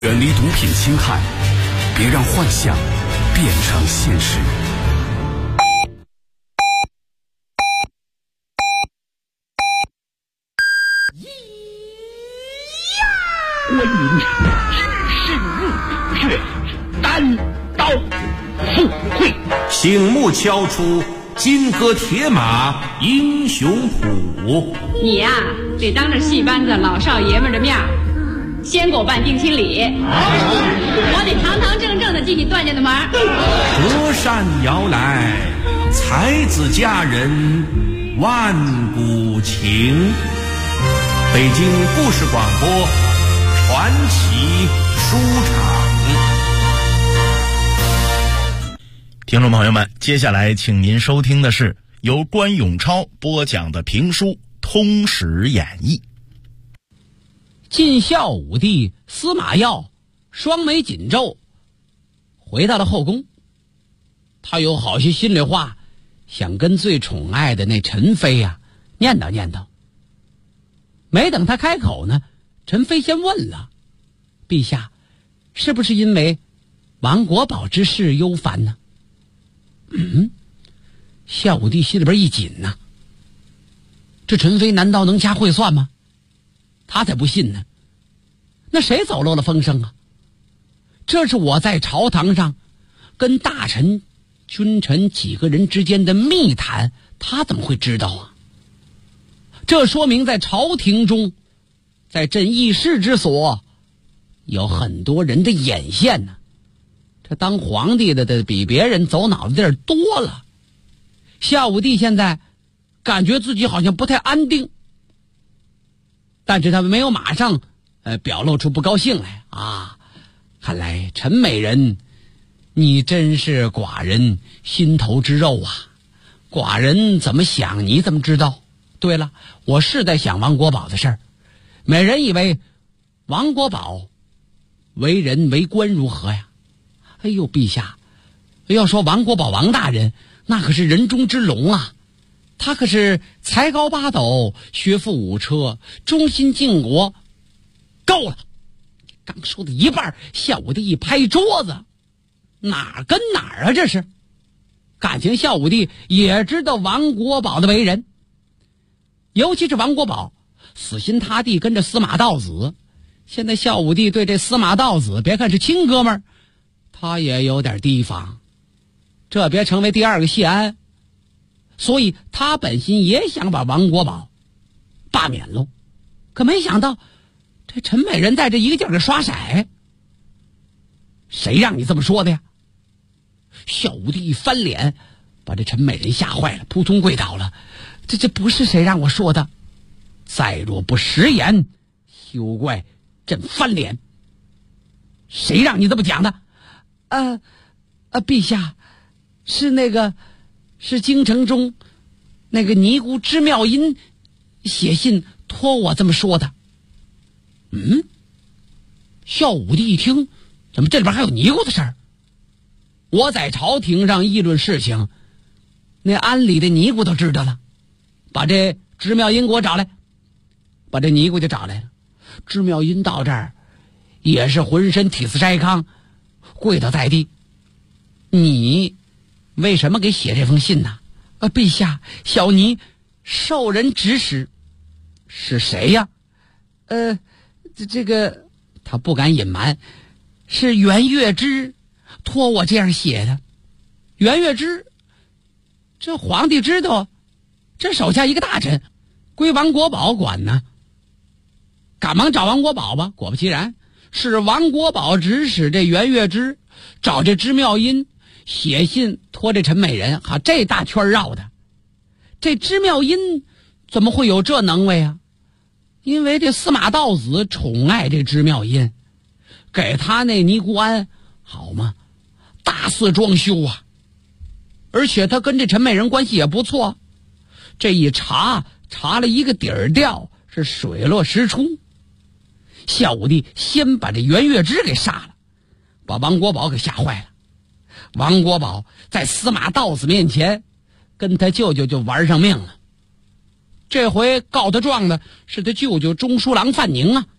远离毒品侵害，别让幻想变成现实。 关云只是入血，单刀赴会。 醒目敲出金戈铁马英雄谱。 你呀，得当着戏班子老少爷们的面先给我办定亲礼，我得堂堂正正的进你段家的门。 隔山摇来，才子佳人万古情。北京故事广播传奇书场。 听众朋友们，接下来请您收听的是由关永超播讲的评书《通史演义》。 晋孝武帝司马曜双眉紧皱，回到了后宫。他有好些心里话想跟最宠爱的那陈妃呀念叨念叨。没等他开口呢，陈妃先问了：陛下，是不是因为王国宝之事忧烦呢？孝武帝心里边一紧呐，这陈妃难道能掐会算吗？他才不信呢。那谁走漏了风声啊？这是我在朝堂上跟大臣君臣几个人之间的密谈，他怎么会知道啊？这说明在朝廷中，在朕议事之所，有很多人的眼线呢。这当皇帝的比别人走脑子地儿多了。孝武帝现在感觉自己好像不太安定，但是他没有马上表露出不高兴来啊。看来陈美人，你真是寡人心头之肉啊。寡人怎么想你怎么知道。对了，我是在想王国宝的事儿。美人以为王国宝为人为官如何呀？哎呦，陛下，要说王国宝王大人，那可是人中之龙啊。他可是才高八斗，学富五车，忠心敬国。够了！刚说的一半，孝武帝一拍桌子：哪儿跟哪儿啊？这是感情孝武帝也知道王国宝的为人，尤其是王国宝死心塌地跟着司马道子。现在孝武帝对这司马道子，别看是亲哥们儿，他也有点提防，这别成为第二个谢安。所以他本心也想把王国宝罢免喽，可没想到这陈美人在这一个劲儿给刷色。谁让你这么说的呀？孝武帝一翻脸，把这陈美人吓坏了，扑通跪倒了。这不是谁让我说的，再若不食言，休怪朕翻脸。谁让你这么讲的？陛下，是京城中那个尼姑支妙音写信托我这么说的。孝武帝一听，怎么这里边还有尼姑的事儿？我在朝廷上议论事情，那安里的尼姑都知道了。把这支妙音给我找来。把这尼姑就找来了。支妙音到这儿也是浑身体似筛糠，跪倒在地。你为什么给写这封信呢？陛下，小尼受人指使。是谁呀？这个他不敢隐瞒，是袁月之托我这样写的。袁月之，这皇帝知道，这手下一个大臣归王国宝管呢。赶忙找王国宝吧，果不其然，是王国宝指使这袁月之找这支妙音写信托这陈美人。好，这大圈绕的。这支妙音怎么会有这能为啊？因为这司马道子宠爱这支妙音，给他那尼姑庵好吗？大肆装修啊。而且他跟这陈美人关系也不错，这一查了一个底儿掉，是水落石出。孝武帝先把这袁月之给杀了，把王国宝给吓坏了。王国宝在司马道子面前跟他舅舅就玩上命了。这回告他状的是他舅舅中书郎范宁啊，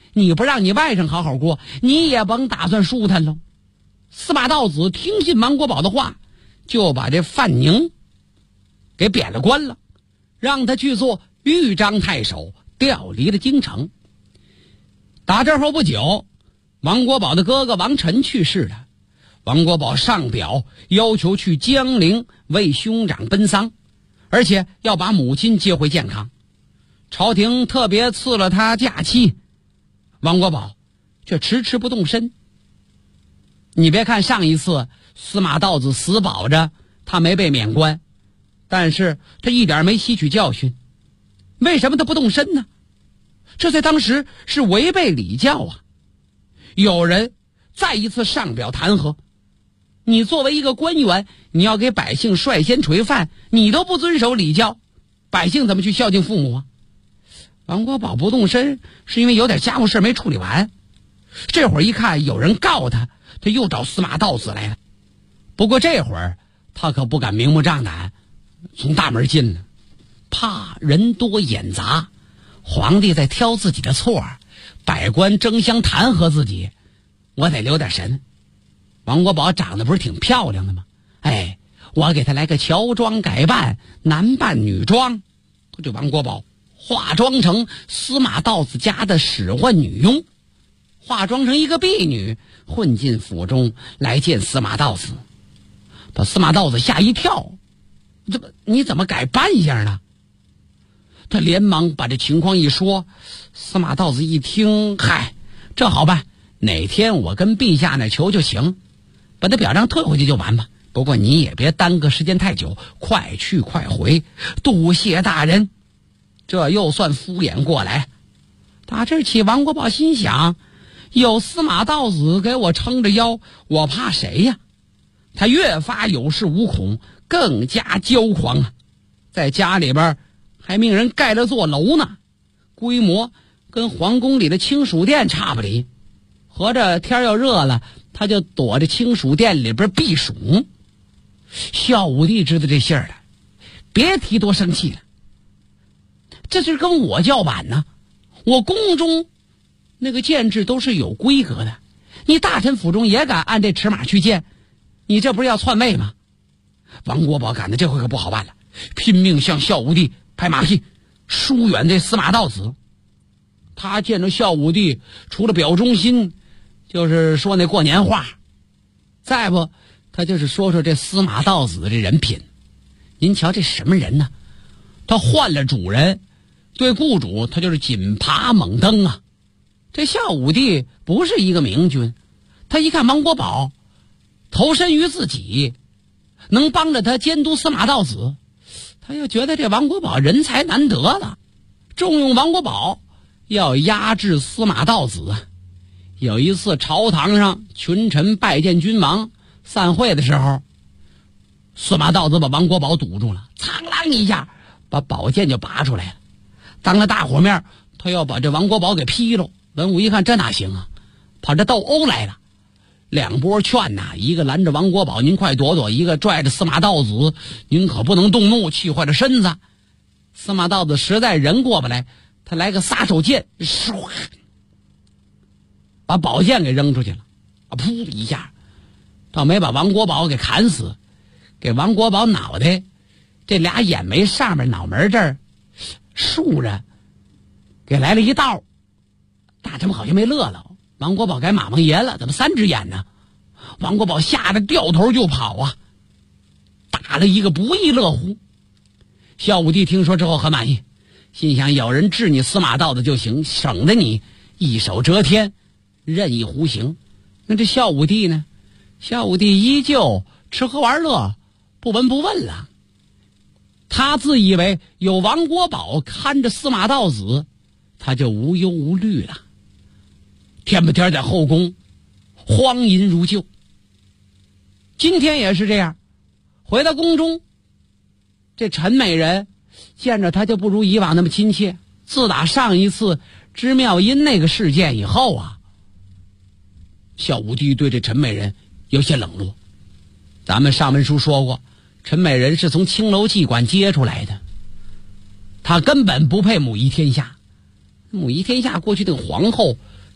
你不让你外甥好好过，你也甭打算舒坦喽。司马道子听信王国宝的话，就把这范宁给贬了官了，让他去做豫章太守，调离了京城。打这后不久，王国宝的哥哥王晨去世了，王国宝上表要求去江陵为兄长奔丧，而且要把母亲接回健康。朝廷特别赐了他假期，王国宝却迟迟不动身。你别看上一次司马道子死保着他没被免官，但是他一点没吸取教训。为什么他不动身呢？这在当时是违背礼教啊！有人再一次上表弹劾，你作为一个官员，你要给百姓率先垂范，你都不遵守礼教，百姓怎么去孝敬父母啊？王国宝不动身是因为有点家务事没处理完。这会儿一看有人告他，他又找司马道子来了。不过这会儿他可不敢明目张胆从大门进了，怕人多眼杂，皇帝在挑自己的错，百官争相弹劾自己，我得留点神。王国宝长得不是挺漂亮的吗？哎，我给他来个乔装改扮，男扮女装。这王国宝化妆成司马道子家的使唤女佣，化妆成一个婢女，混进府中来见司马道子，把司马道子吓一跳。你怎么改扮相呢？他连忙把这情况一说，司马道子一听，嗨，这好办，哪天我跟陛下那求就行，把他表彰退回去就完吧。不过你也别耽搁时间太久，快去快回，多谢大人。这又算敷衍过来。打这起，王国宝心想，有司马道子给我撑着腰，我怕谁呀？他越发有恃无恐，更加骄狂啊！在家里边还命人盖了座楼呢，规模跟皇宫里的清暑殿差不离。合着天要热了，他就躲着清暑殿里边避暑。孝武帝知道这信儿了，别提多生气了。这是跟我叫板呢，我宫中那个建制都是有规格的，你大臣府中也敢按这尺码去建，你这不是要篡位吗？王国宝感到这回可不好办了，拼命向孝武帝拍马屁，疏远这司马道子。他见着孝武帝，除了表忠心，就是说那过年话，再不他就是说说这司马道子这人品。您瞧这什么人呢？他换了主人，对雇主他就是紧爬猛蹬啊。这孝武帝不是一个明君，他一看王国宝投身于自己，能帮着他监督司马道子，他又觉得这王国宝人才难得了，重用王国宝，要压制司马道子。有一次朝堂上群臣拜见君王散会的时候，司马道子把王国宝堵住了，苍啷一下把宝剑就拔出来了，当着大伙面他要把这王国宝给劈了。文武一看这哪行啊，跑这斗殴来了。两波劝呐，一个拦着王国宝您快躲躲，一个拽着司马道子您可不能动怒，气坏了身子。司马道子实在人过不来，他来个撒手剑，唰把宝剑给扔出去了，噗一下倒没把王国宝给砍死，给王国宝脑袋这俩眼眉上面脑门这儿竖着给来了一道。大臣们好像没乐了，王国宝该马王爷了，怎么三只眼呢？王国宝吓得掉头就跑啊，打了一个不亦乐乎。孝武帝听说之后很满意，心想有人治你司马道子就行，省得你一手遮天任意胡行。那这孝武帝呢？孝武帝依旧吃喝玩乐，不闻不问了。他自以为有王国宝看着司马道子，他就无忧无虑了。天不天在后宫荒淫如旧，今天也是这样。回到宫中，这陈美人见着他就不如以往那么亲切。自打上一次知妙音那个事件以后啊，孝武帝对这陈美人有些冷落。咱们上文书说过，陈美人是从青楼妓馆接出来的，她根本不配母仪天下。母仪天下过去这个皇后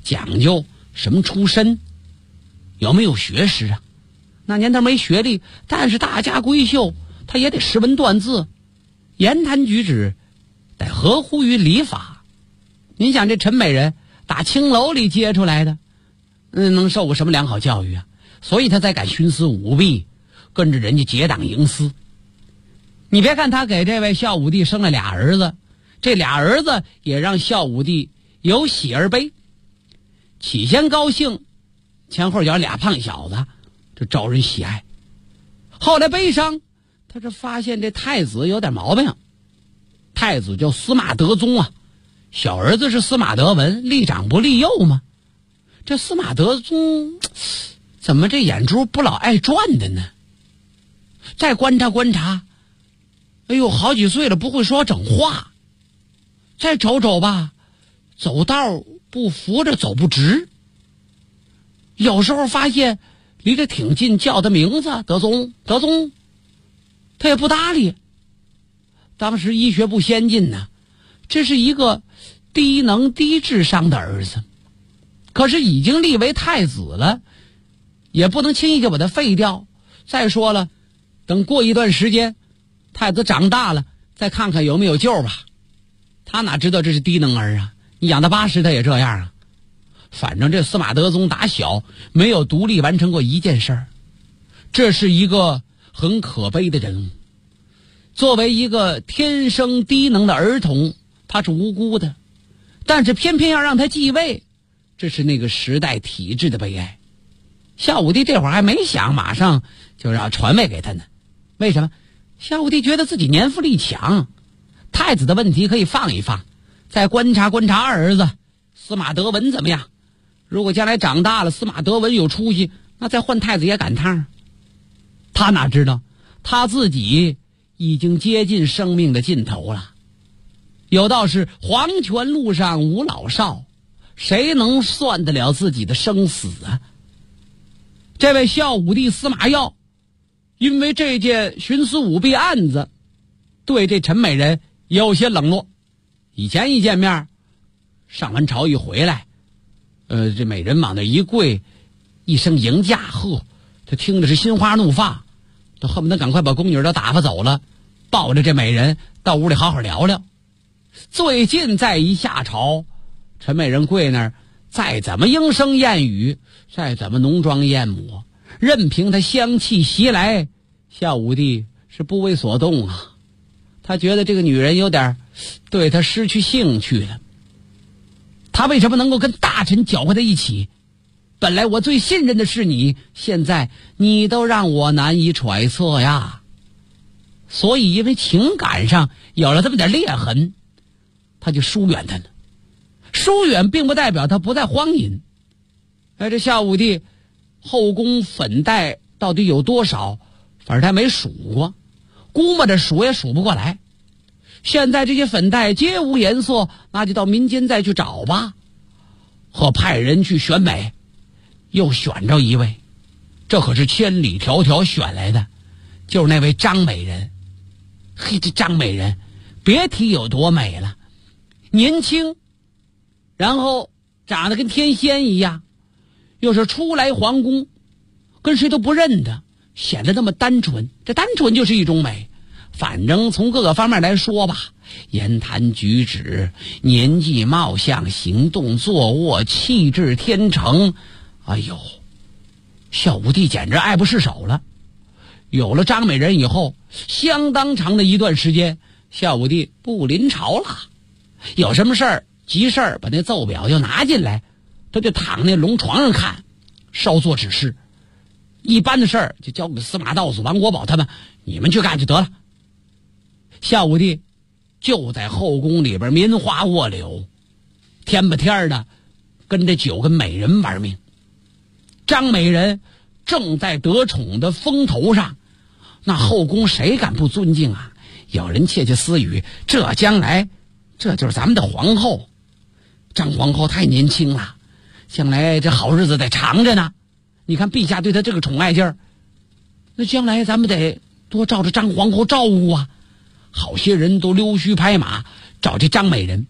讲究什么出身，有没有学识啊？那年头没学历，但是大家闺秀，他也得识文断字，言谈举止得合乎于礼法。您想这陈美人打青楼里接出来的，能受过什么良好教育啊？所以他才敢徇私舞弊，跟着人家结党营私。你别看他给这位孝武帝生了俩儿子，这俩儿子也让孝武帝有喜而悲。起先高兴，前后脚俩胖小子，这招人喜爱。后来悲伤，他这发现这太子有点毛病。太子叫司马德宗啊，小儿子是司马德文，立长不立幼嘛。这司马德宗怎么这眼珠不老爱转的呢？再观察观察，哎呦，好几岁了不会说整话。再瞅瞅吧，走道不扶着走不直。有时候发现离得挺近，叫他名字德宗德宗，他也不搭理。当时医学不先进呢，这是一个低能低智商的儿子，可是已经立为太子了，也不能轻易就把他废掉。再说了，等过一段时间太子长大了再看看有没有救吧。他哪知道这是低能儿啊，你养到80他也这样啊。反正这司马德宗打小没有独立完成过一件事儿，这是一个很可悲的人物。作为一个天生低能的儿童，他是无辜的，但是偏偏要让他继位，这是那个时代体制的悲哀。孝武帝这会儿还没想马上就让传位给他呢。为什么？孝武帝觉得自己年富力强，太子的问题可以放一放，再观察观察二儿子司马德文怎么样。如果将来长大了司马德文有出息，那再换太子也赶趟。他哪知道他自己已经接近生命的尽头了。有道是黄泉路上无老少，谁能算得了自己的生死啊？这位孝武帝司马曜因为这件徇私舞弊案子对这陈美人有些冷落。以前一见面，上完朝一回来，这美人往那一跪，一声迎驾，呵，他听着是心花怒放，都恨不得赶快把宫女都打发走了，抱着这美人到屋里好好聊聊。最近再一下朝，陈美人跪那儿，再怎么莺声燕语，再怎么浓妆艳抹，任凭她香气袭来，孝武帝是不为所动啊。他觉得这个女人有点对他失去兴趣了。他为什么能够跟大臣搅和在一起？本来我最信任的是你，现在你都让我难以揣测呀。所以因为情感上有了这么点裂痕，他就疏远他了。疏远并不代表他不再荒淫。这孝武帝后宫粉黛到底有多少，反正他没数过，估摸着数也数不过来。现在这些粉黛皆无颜色，那就到民间再去找吧。和派人去选美，又选着一位，这可是千里迢迢选来的，就是那位张美人。嘿，这张美人别提有多美了，年轻，然后长得跟天仙一样，又是初来皇宫，跟谁都不认得，显得那么单纯。这单纯就是一种美。反正从各个方面来说吧，言谈举止、年纪貌相、行动坐卧、气质天成，哎呦，孝武帝简直爱不释手了。有了张美人以后，相当长的一段时间，孝武帝不临朝了。有什么事儿急事儿，把那奏表就拿进来，他就躺那龙床上看，稍作指示。一般的事儿就交给司马道子、王国宝他们，你们去干就得了。孝武帝就在后宫里边名花卧柳，天不天的跟这9个美人玩命。张美人正在得宠的风头上，那后宫谁敢不尊敬啊？有人窃窃私语，这将来这就是咱们的皇后。张皇后太年轻了，将来这好日子得长着呢。你看陛下对她这个宠爱劲儿，那将来咱们得多照着张皇后照顾啊。好些人都溜须拍马找这张美人，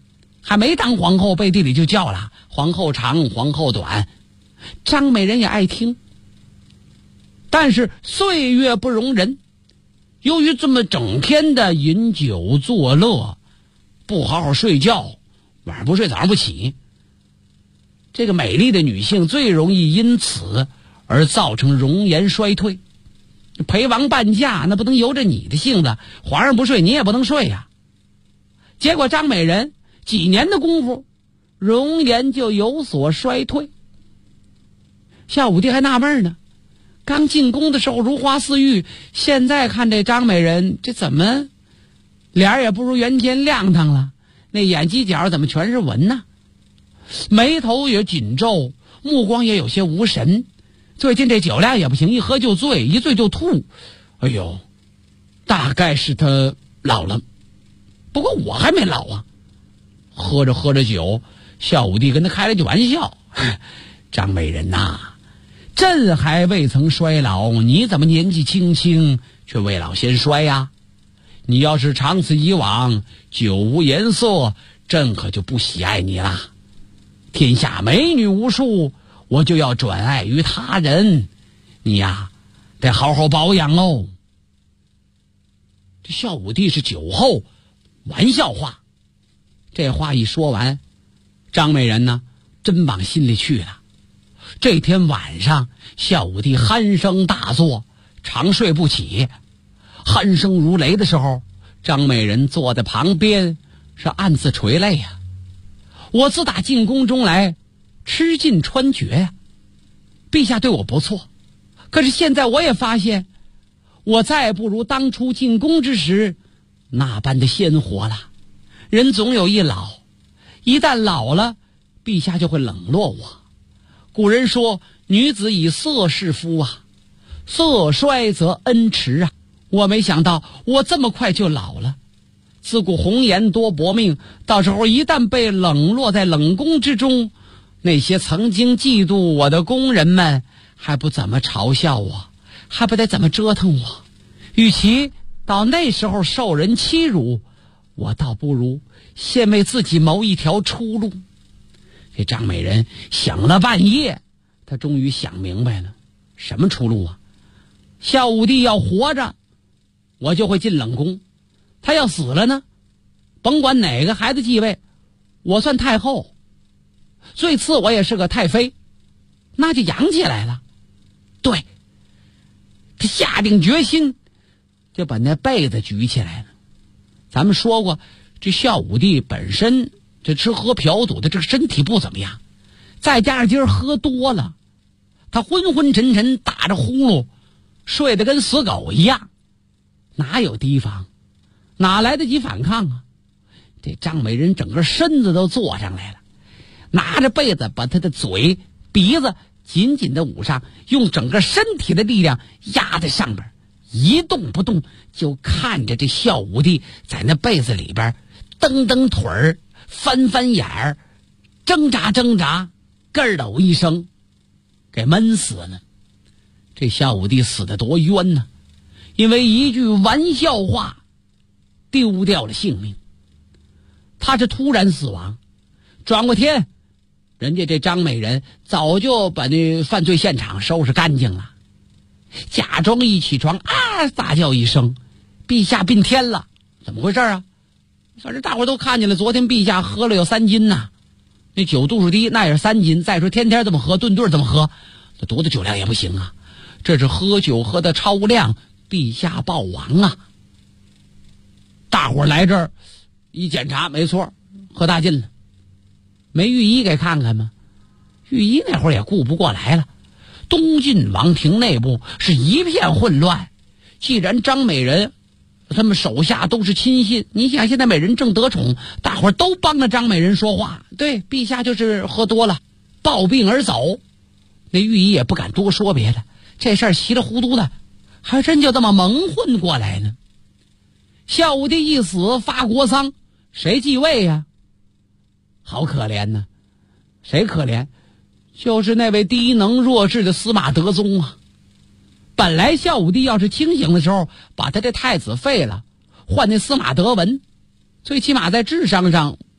还没当皇后，背地里就叫了皇后长皇后短。张美人也爱听，但是岁月不容人，由于这么整天的饮酒作乐，不好好睡觉，晚上不睡早上不起，这个美丽的女性最容易因此而造成容颜衰退。陪王伴驾那不能由着你的性子，皇上不睡你也不能睡呀。结果张美人几年的功夫，容颜就有所衰退。孝武帝还纳闷呢，刚进宫的时候如花似玉，现在看这张美人这怎么脸儿也不如原先亮堂了，那眼犄角怎么全是纹呢？眉头也紧皱，目光也有些无神。最近这酒量也不行，一喝就醉，一醉就吐。哎呦，大概是他老了。不过我还没老啊。喝着酒，孝武帝跟他开了句玩笑：张美人呐，朕还未曾衰老，你怎么年纪轻轻却未老先衰呀？你要是长此以往，酒无颜色，朕可就不喜爱你啦。天下美女无数，我就要转爱于他人，你呀得好好保养哦。这孝武帝是酒后玩笑话，这话一说完，张美人呢真往心里去了。这天晚上，孝武帝鼾声大作，长睡不起。鼾声如雷的时候，张美人坐在旁边，是暗自垂泪呀。我自打进宫中来，吃尽穿绝呀。陛下对我不错，可是现在我也发现，我再不如当初进宫之时那般的鲜活了。人总有一老，一旦老了，陛下就会冷落我。古人说，女子以色侍夫啊，色衰则恩迟啊。我没想到我这么快就老了。自古红颜多薄命，到时候一旦被冷落在冷宫之中，那些曾经嫉妒我的宫人们还不怎么嘲笑我，还不得怎么折腾我。与其到那时候受人欺辱，我倒不如先为自己谋一条出路。这张美人想了半夜，她终于想明白了，什么出路啊？孝武帝要活着，我就会进冷宫；他要死了呢，甭管哪个孩子继位，我算太后，最次我也是个太妃，那就养起来了。对，他下定决心，就把那被子举起来了。咱们说过，这孝武帝本身这吃喝嫖赌的这个身体不怎么样，再加上今儿喝多了，他昏昏沉沉打着呼噜，睡得跟死狗一样，哪有提防，哪来得及反抗啊？这张美人整个身子都坐上来了，拿着被子把他的嘴鼻子紧紧的捂上，用整个身体的力量压在上边，一动不动，就看着这孝武帝在那被子里边蹬蹬腿儿，翻翻眼儿，挣扎挣扎，咯抖一声，给闷死了。这孝武帝死得多冤呢，因为一句玩笑话丢掉了性命。他是突然死亡，转过天人家这张美人早就把那犯罪现场收拾干净了，假装一起床啊大叫一声，陛下宾天了。怎么回事啊？反正大伙都看见了，昨天陛下喝了有3斤呐，那酒度数低那也是3斤，再说天天这么喝，顿顿这么喝，这多大酒量也不行啊。这是喝酒喝的超量，陛下暴亡啊。大伙来这儿一检查，没错，喝大劲了。没御医给看看吗？御医那会儿也顾不过来了。东晋王庭内部是一片混乱，既然张美人他们手下都是亲信，你想现在美人正得宠，大伙都帮着张美人说话，对，陛下就是喝多了暴病而走。那御医也不敢多说别的，这事儿稀里糊涂的还真就这么蒙混过来呢。孝武帝一死发国丧，谁继位呀？好可怜呢。谁可怜？就是那位低能弱智的司马德宗啊。本来孝武帝要是清醒的时候把他这太子废了，换那司马德文，最起码在智商上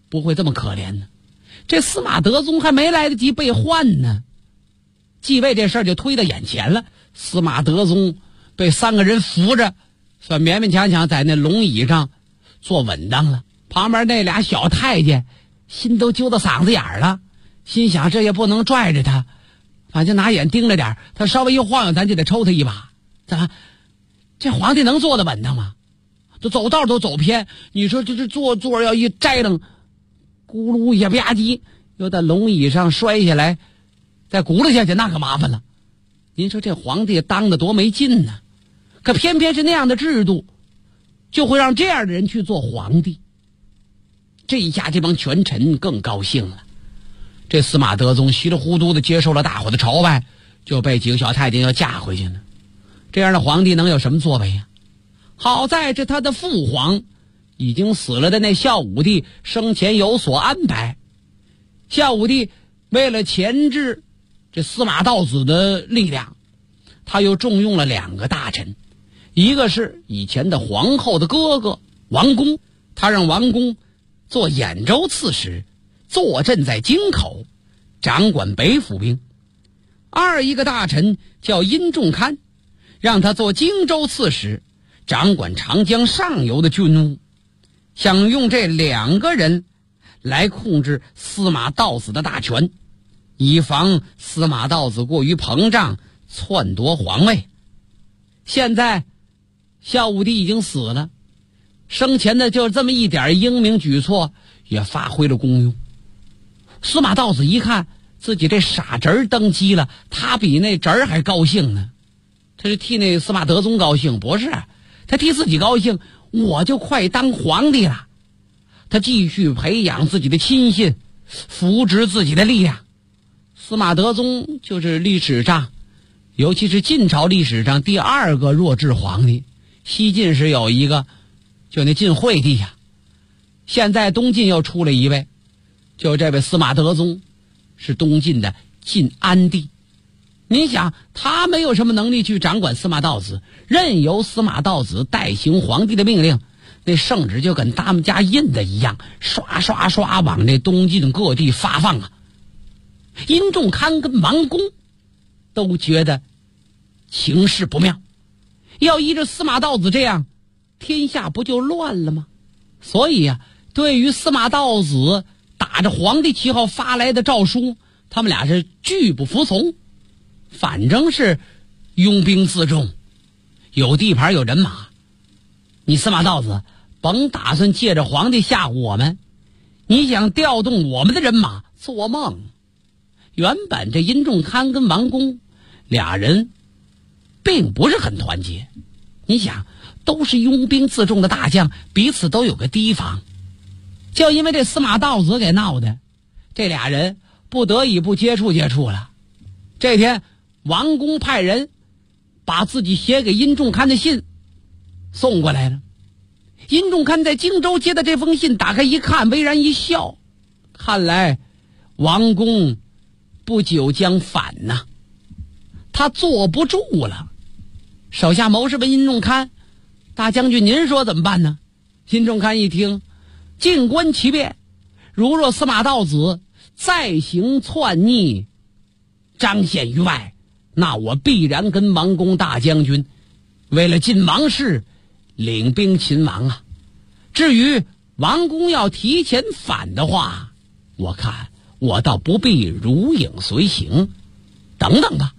不会这么可怜呢？这司马德宗还没来得及被换呢，继位这事儿就推到眼前了。司马德宗被3个人扶着，算勉勉强强在那龙椅上坐稳当了。旁边那俩小太监心都揪到嗓子眼了，心想这也不能拽着他，反正拿眼盯着点，他稍微一晃悠咱就得抽他一把。怎么这皇帝能坐得稳当吗？这走道都走偏，你说这坐要一摘楞，咕噜一下吧唧又在龙椅上摔下来，再轱辘下去，那可麻烦了。您说这皇帝当得多没劲呢，可偏偏是那样的制度就会让这样的人去做皇帝。这一下这帮权臣更高兴了。这司马德宗稀里糊涂的接受了大伙的朝拜，就被几个小太监要嫁回去呢。这样的皇帝能有什么作为呀？好在这他的父皇已经死了的那孝武帝生前有所安排。孝武帝为了钳制这司马道子的力量，他又重用了2个大臣，一个是以前的皇后的哥哥王公，他让王公做兖州刺史，坐镇在京口，掌管北府兵。一个大臣叫殷仲堪，让他做荆州刺史，掌管长江上游的军务，想用这2个人来控制司马道子的大权，以防司马道子过于膨胀篡夺皇位。现在孝武帝已经死了，生前的就这么一点英明举措也发挥了功用。司马道子一看自己这傻侄儿登基了，他比那侄儿还高兴呢。他是替那司马德宗高兴，不是他替自己高兴，我就快当皇帝了。他继续培养自己的亲信，扶植自己的力量。司马德宗就是历史上，尤其是晋朝历史上第2个弱智皇帝。西晋时有一个，就那晋惠帝呀。现在东晋又出了一位，就这位司马德宗是东晋的晋安帝。你想他没有什么能力去掌管司马道子，任由司马道子代行皇帝的命令，那圣旨就跟他们家印的一样，刷刷刷往这东晋各地发放啊。殷仲堪跟王公都觉得情势不妙，要依着司马道子这样，天下不就乱了吗？所以啊，对于司马道子打着皇帝旗号发来的诏书，他们俩是拒不服从，反正是拥兵自重，有地盘有人马。你司马道子甭打算借着皇帝吓唬我们，你想调动我们的人马，做梦。原本这殷仲堪跟王公俩人并不是很团结，你想都是拥兵自重的大将，彼此都有个提防，就因为这司马道子给闹的，这俩人不得已不接触了。这天王公派人把自己写给殷仲堪的信送过来了。殷仲堪在荆州接的这封信，打开一看，微然一笑，看来王公不久将反呐，他坐不住了。手下谋士问殷仲堪：“大将军，您说怎么办呢？”殷仲堪一听，静观其变，如若司马道子再行篡逆，彰显于外，那我必然跟王公大将军为了尽王事，领兵擒王啊。至于王公要提前反的话，我看我倒不必如影随形，等等吧。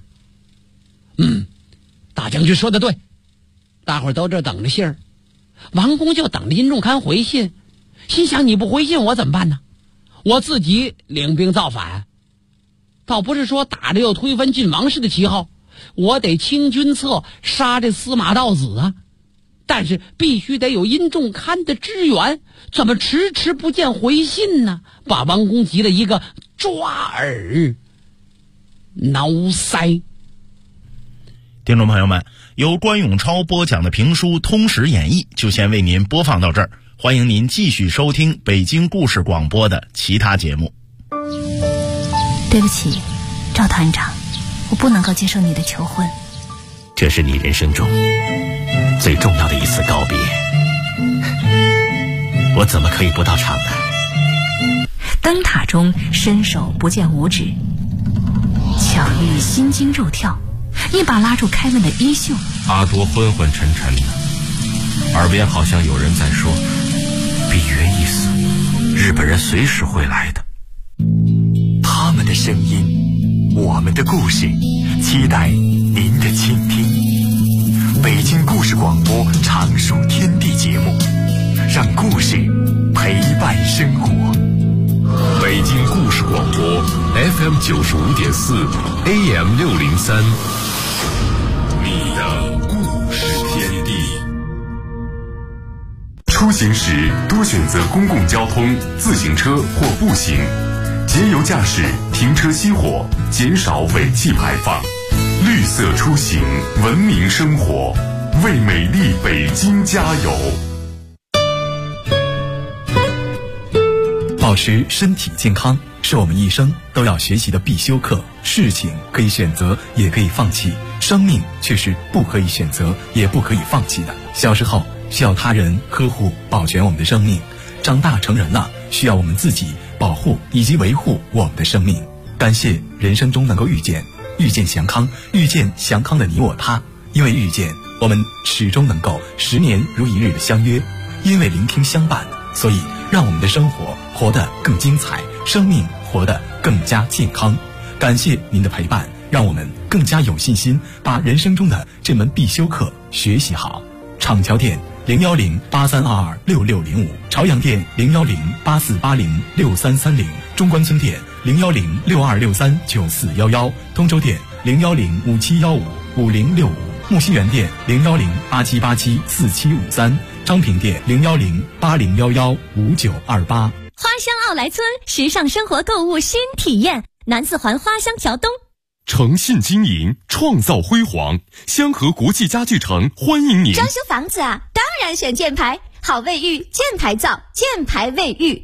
大将军说的对，大伙儿都这等着信儿。王公就等着殷仲堪回信，心想你不回信我怎么办呢？我自己领兵造反，倒不是说打着又推翻晋王室的旗号，我得清君侧杀这司马道子啊。但是必须得有殷仲堪的支援，怎么迟迟不见回信呢？把王公急了一个抓耳挠腮。 听众朋友们，由关永超播讲的评书《通史演义》就先为您播放到这儿，欢迎您继续收听北京故事广播的其他节目。 对不起，赵团长，我不能够接受你的求婚。 这是你人生中最重要的一次告别，我怎么可以不到场呢？ 灯塔中伸手不见五指，巧遇心惊肉跳，一把拉住开门的衣袖。 阿多昏昏沉沉的，耳边好像有人在说：“闭约一死，日本人随时会来的。” 他们的声音，我们的故事，期待您的倾听。北京故事广播常数天地节目，让故事陪伴生活。 北京故事广播 FM 95.4 AM 603，你的故事天地。出行时多选择公共交通、自行车或步行，节油驾驶，停车熄火，减少尾气排放。绿色出行，文明生活，为美丽北京加油！ 保持身体健康是我们一生都要学习的必修课。事情可以选择，也可以放弃，生命却是不可以选择，也不可以放弃的。小时候需要他人呵护保全我们的生命，长大成人了需要我们自己保护以及维护我们的生命。感谢人生中能够遇见祥康，遇见祥康的你我他。因为遇见，我们始终能够10年如一日的相约；因为聆听相伴，所以让我们的生活活得更精彩，生命活得更加健康。感谢您的陪伴，让我们更加有信心把人生中的这门必修课学习好。厂桥店01083226605，朝阳店01084806330，中关村店01062639411，通州店01057155065，木樨园店01087874753，昌平店01080115928。 花乡奥莱村时尚生活购物新体验，南四环花乡桥东。 诚信经营，创造辉煌，香河国际家具城欢迎您。 装修房子啊，当然选建牌，好卫浴，建牌造，建牌卫浴。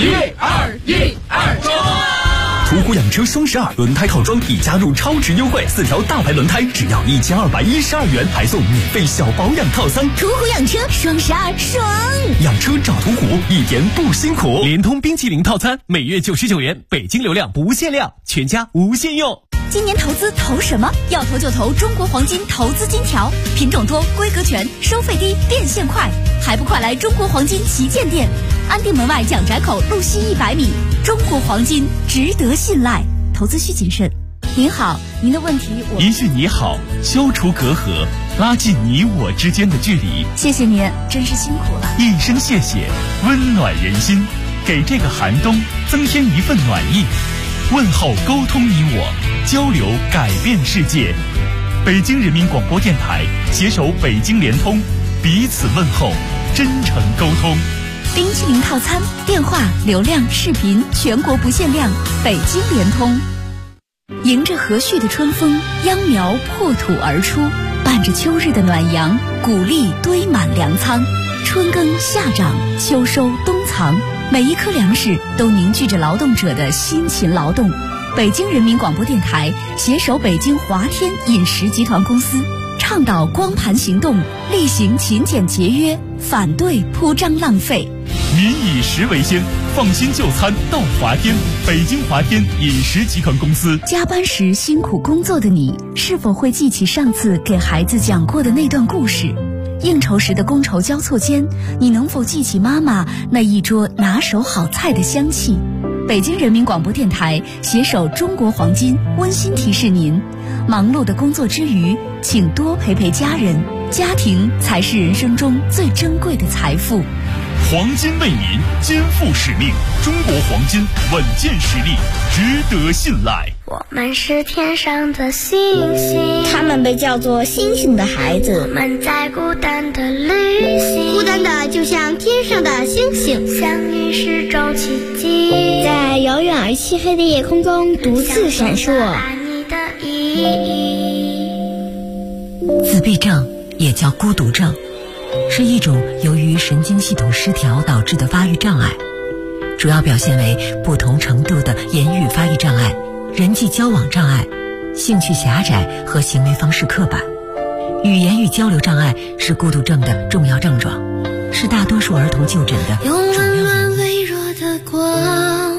121中！ 途虎养车双12轮胎套装已加入超值优惠，4条大牌轮胎只要1212元，还送免费小保养套餐。 途虎养车双12爽！ 养车找途虎，一点不辛苦。 联通冰淇淋套餐每月99元，北京流量不限量，全家无限用。 今年投资投什么？要投就投中国黄金投资金条，品种多，规格全，收费低，变现快，还不快来中国黄金旗舰店，安定门外蒋宅口路西100米。中国黄金值得信赖，投资需谨慎。您好，您的问题我一句你好，消除隔阂，拉近你我之间的距离。 谢谢您，真是辛苦了。 一声谢谢，温暖人心，给这个寒冬增添一份暖意。问候沟通你我，交流改变世界。北京人民广播电台携手北京联通，彼此问候，真诚沟通。 冰淇淋套餐，电话、流量、视频全国不限量，北京联通。迎着和煦的春风，秧苗破土而出，伴着秋日的暖阳，谷粒堆满粮仓。春耕夏长，秋收冬藏，每一颗粮食都凝聚着劳动者的辛勤劳动。北京人民广播电台携手北京华天饮食集团公司，倡导光盘行动，厉行勤俭节约，反对铺张浪费。 民以食为先，放心就餐到华天。北京华天饮食集团公司。 加班时辛苦工作的你，是否会记起上次给孩子讲过的那段故事？应酬时的觥筹交错间，你能否记起妈妈那一桌拿手好菜的香气？北京人民广播电台携手中国黄金温馨提示您，忙碌的工作之余，请多陪陪家人，家庭才是人生中最珍贵的财富。 黄金为民，肩负使命，中国黄金稳健实力，值得信赖。 我们是天上的星星， 他们被叫做星星的孩子。 我们在孤单的旅行， 孤单的就像天上的星星， 相遇是种奇迹， 在遥远而漆黑的夜空中独自闪烁。 爱你的意义。 自闭症也叫孤独症，是一种由于神经系统失调导致的发育障碍，主要表现为不同程度的言语发育障碍、人际交往障碍、兴趣狭窄和行为方式刻板。语言与交流障碍是孤独症的重要症状，是大多数儿童就诊的主要原因。 用温暖微弱的光，关注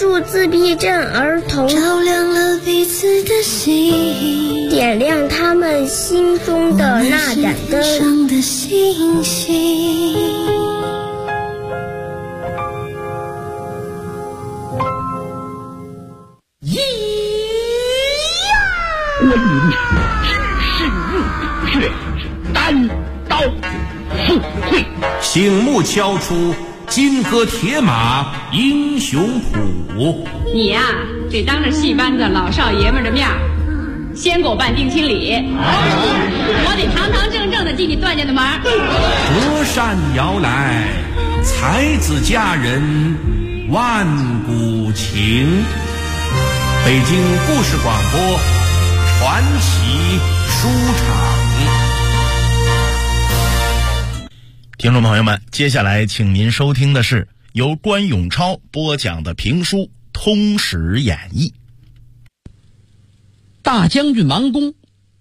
助自闭症儿童， 照亮了彼此的心， 点亮他们心中的那盏灯。 上的星星。 关云知深入，却单刀赴会， 醒目敲出金戈铁马英雄谱。 你呀，得当着戏班子老少爷们的面先给我办定亲礼，我得堂堂正正的进你段家的门。 隔山摇来，才子佳人万古情。北京故事广播传奇书场。 听众朋友们，接下来请您收听的是由关永超播讲的评书《通史演义》。 大将军王公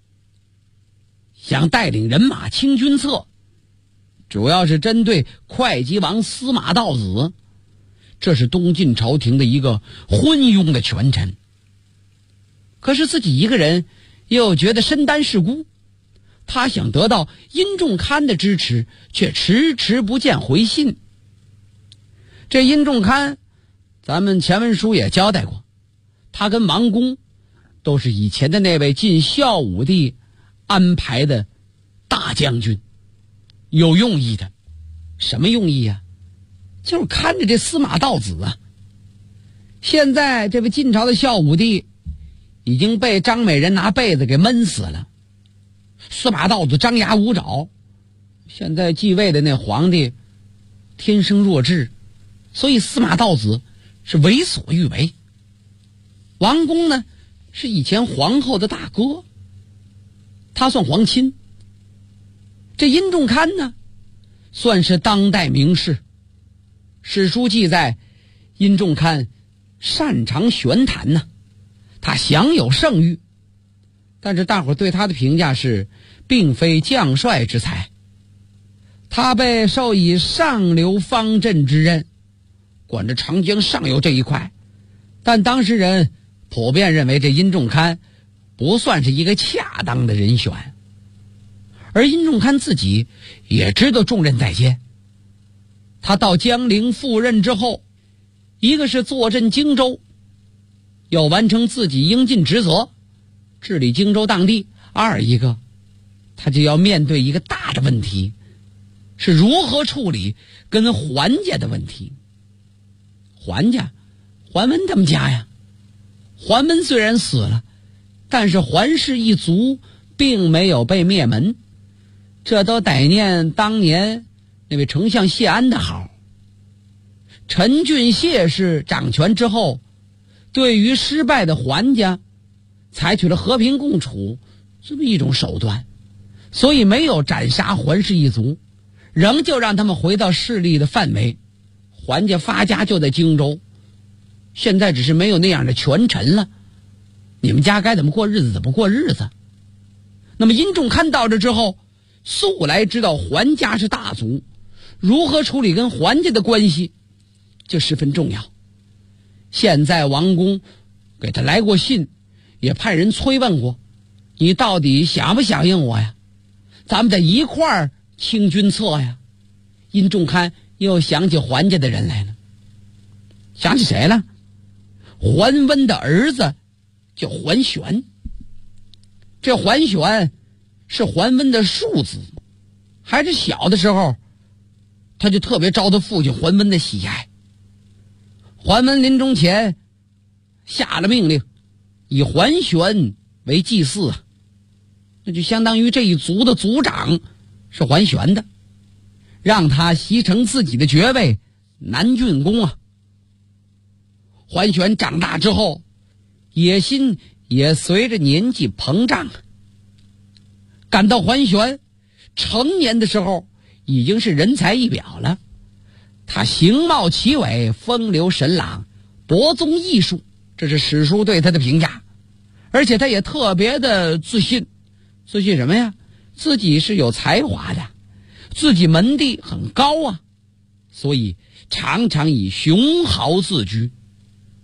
想带领人马清君侧，主要是针对会稽王司马道子，这是东晋朝廷的一个昏庸的权臣。可是自己一个人又觉得身担事孤，他想得到殷仲堪的支持，却迟迟不见回信。这殷仲堪咱们前文书也交代过，他跟王公都是以前的那位晋孝武帝安排的大将军，有用意的。什么用意啊？就是看着这司马道子啊。现在这位晋朝的孝武帝已经被张美人拿被子给闷死了，司马道子张牙舞爪，现在继位的那皇帝天生弱智，所以司马道子是为所欲为。王公呢是以前皇后的大哥，他算皇亲。这殷仲堪呢算是当代名士，史书记载殷仲堪擅长玄谈呢，他享有盛誉，但是大伙对他的评价是并非将帅之才。他被授以上流方阵之任，管着长江上游这一块，但当时人普遍认为这殷仲堪不算是一个恰当的人选。而殷仲堪自己也知道重任在肩，他到江陵赴任之后，一个是坐镇荆州，要完成自己应尽职责，治理荆州当地；二一个他就要面对一个大的问题，是如何处理跟桓家的问题。桓家，桓温他们家呀，桓温虽然死了，但是桓氏一族并没有被灭门，这都得念当年那位丞相谢安的好。陈俊谢氏掌权之后，对于失败的桓家采取了和平共处这么一种手段，所以没有斩杀桓氏一族，仍旧让他们回到势力的范围。桓家发家就在荆州，现在只是没有那样的权臣了，你们家该怎么过日子怎么过日子。那么殷仲堪到这之后，素来知道桓家是大族，如何处理跟桓家的关系就十分重要。现在王公给他来过信，也派人催问过，你到底响不响应我呀？咱们在一块儿清君侧呀。殷仲堪又想起桓家的人来了，想起谁了？桓温的儿子叫桓玄。这桓玄是桓温的庶子，还是小的时候他就特别招他父亲桓温的喜爱。桓温临终前下了命令，以桓玄为祭祀啊，那就相当于这一族的族长是桓玄的，让他袭承自己的爵位南郡公啊。桓玄长大之后，野心也随着年纪膨胀，赶到桓玄成年的时候，已经是人才一表了。他形貌奇伟，风流神朗，博综艺术，这是史书对他的评价。而且他也特别的自信，自信什么呀？自己是有才华的，自己门第很高啊，所以常常以雄豪自居。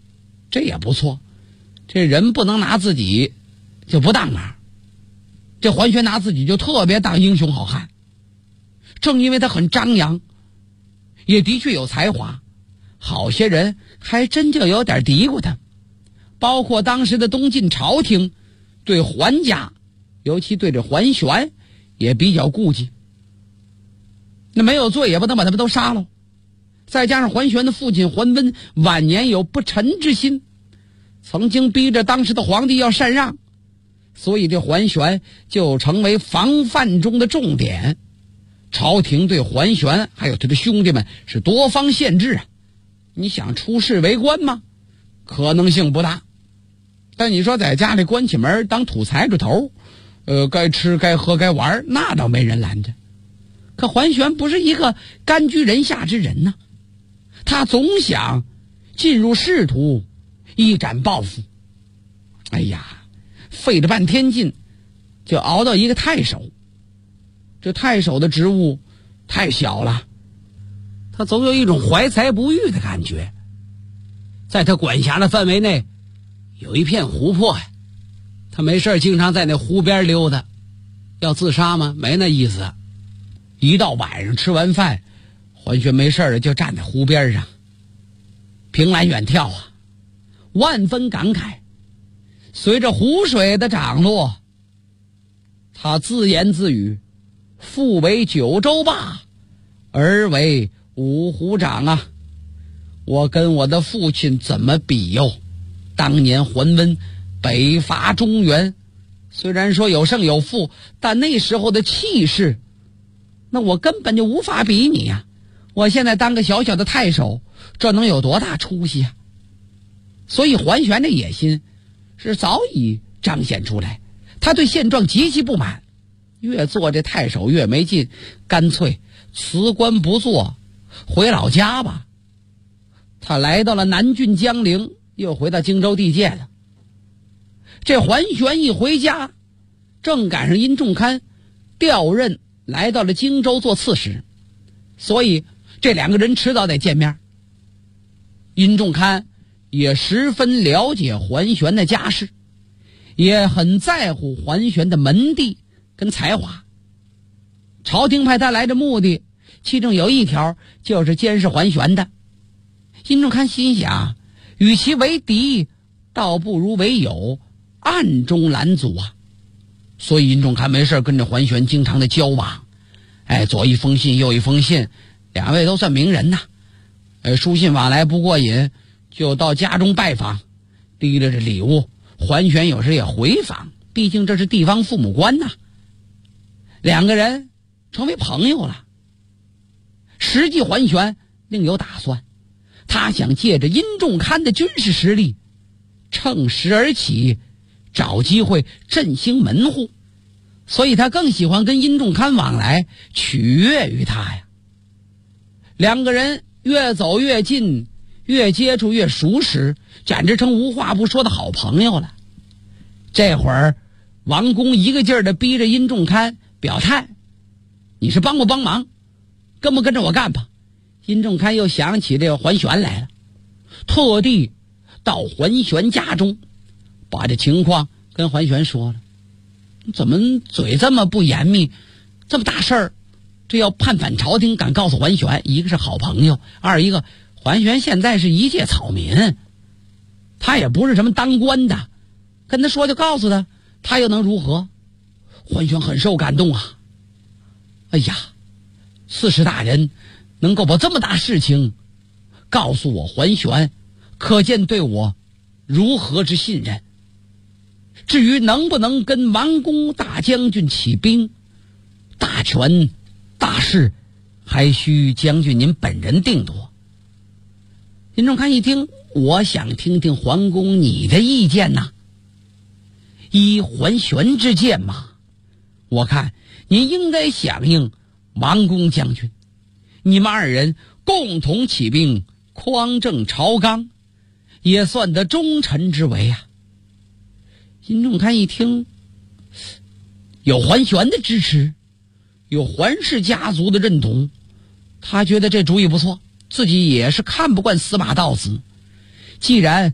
这也不错。这人不能拿自己就不当嘛。这桓玄拿自己就特别当英雄好汉，正因为他很张扬，也的确有才华，好些人还真就有点嘀咕他。包括当时的东晋朝廷对桓家，尤其对这桓玄也比较顾忌。那没有罪也不能把他们都杀了。再加上桓玄的父亲桓温晚年有不臣之心，曾经逼着当时的皇帝要禅让，所以这桓玄就成为防范中的重点。朝廷对桓玄还有他的兄弟们是多方限制啊。你想出仕为官吗？可能性不大。但你说在家里关起门当土财主头，该吃该喝该玩，那倒没人拦着。可桓玄不是一个甘居人下之人呢，他总想进入仕途，一展抱负。哎呀，费了半天劲就熬到一个太守。这太守的职务太小了，他总有一种怀才不遇的感觉。在他管辖的范围内有一片湖泊呀，他没事经常在那湖边溜达。要自杀吗？没那意思。一到晚上吃完饭，桓玄没事就站在湖边上，凭栏远眺啊，万分感慨。随着湖水的涨落，他自言自语：父为九州霸，儿为五湖长啊！我跟我的父亲怎么比哟？当年桓温北伐中原，虽然说有胜有负，但那时候的气势，那我根本就无法比拟呀。我现在当个小小的太守，这能有多大出息啊？所以桓玄的野心是早已彰显出来，他对现状极其不满，越做这太守越没劲，干脆辞官不做，回老家吧。他来到了南郡江陵，又回到荆州地界了。这桓玄一回家，正赶上殷仲堪调任来到了荆州做刺史，所以这两个人迟早得见面。殷仲堪也十分了解桓玄的家世，也很在乎桓玄的门第跟才华。朝廷派他来的目的，其中有一条就是监视桓玄的。殷仲堪心想，与其为敌，倒不如为友，暗中拦阻啊。所以殷仲堪没事跟着桓玄经常的交往，左一封信右一封信，两位都算名人呐。书信往来不过瘾，就到家中拜访，提着这礼物。桓玄有时也回访，毕竟这是地方父母官呐。两个人成为朋友了。实际桓玄另有打算，他想借着殷仲堪的军事实力，乘势而起，找机会振兴门户，所以他更喜欢跟殷仲堪往来，取悦于他呀。两个人越走越近，越接触越熟识，简直成无话不说的好朋友了。这会儿王公一个劲儿的逼着殷仲堪表态，你是帮不帮忙，跟不跟着我干吧。殷仲堪又想起这个桓玄来了，特地到桓玄家中，把这情况跟桓玄说了。怎么嘴这么不严密，这么大事儿，这要叛反朝廷，敢告诉桓玄？一个是好朋友，二一个桓玄现在是一介草民，他也不是什么当官的，跟他说就告诉他，他又能如何？桓玄很受感动啊。哎呀，刺史大人能够把这么大事情告诉我桓玄，可见对我如何之信任。至于能不能跟王公大将军起兵，大权大事还需将军您本人定夺。殷仲堪一听，我想听听桓公你的意见呐。依桓玄之见嘛，我看您应该响应王公将军，你们二人共同起兵匡正朝纲，也算得忠臣之为啊。殷仲堪一听，有桓玄的支持，有桓氏家族的认同，他觉得这主意不错，自己也是看不惯司马道子。既然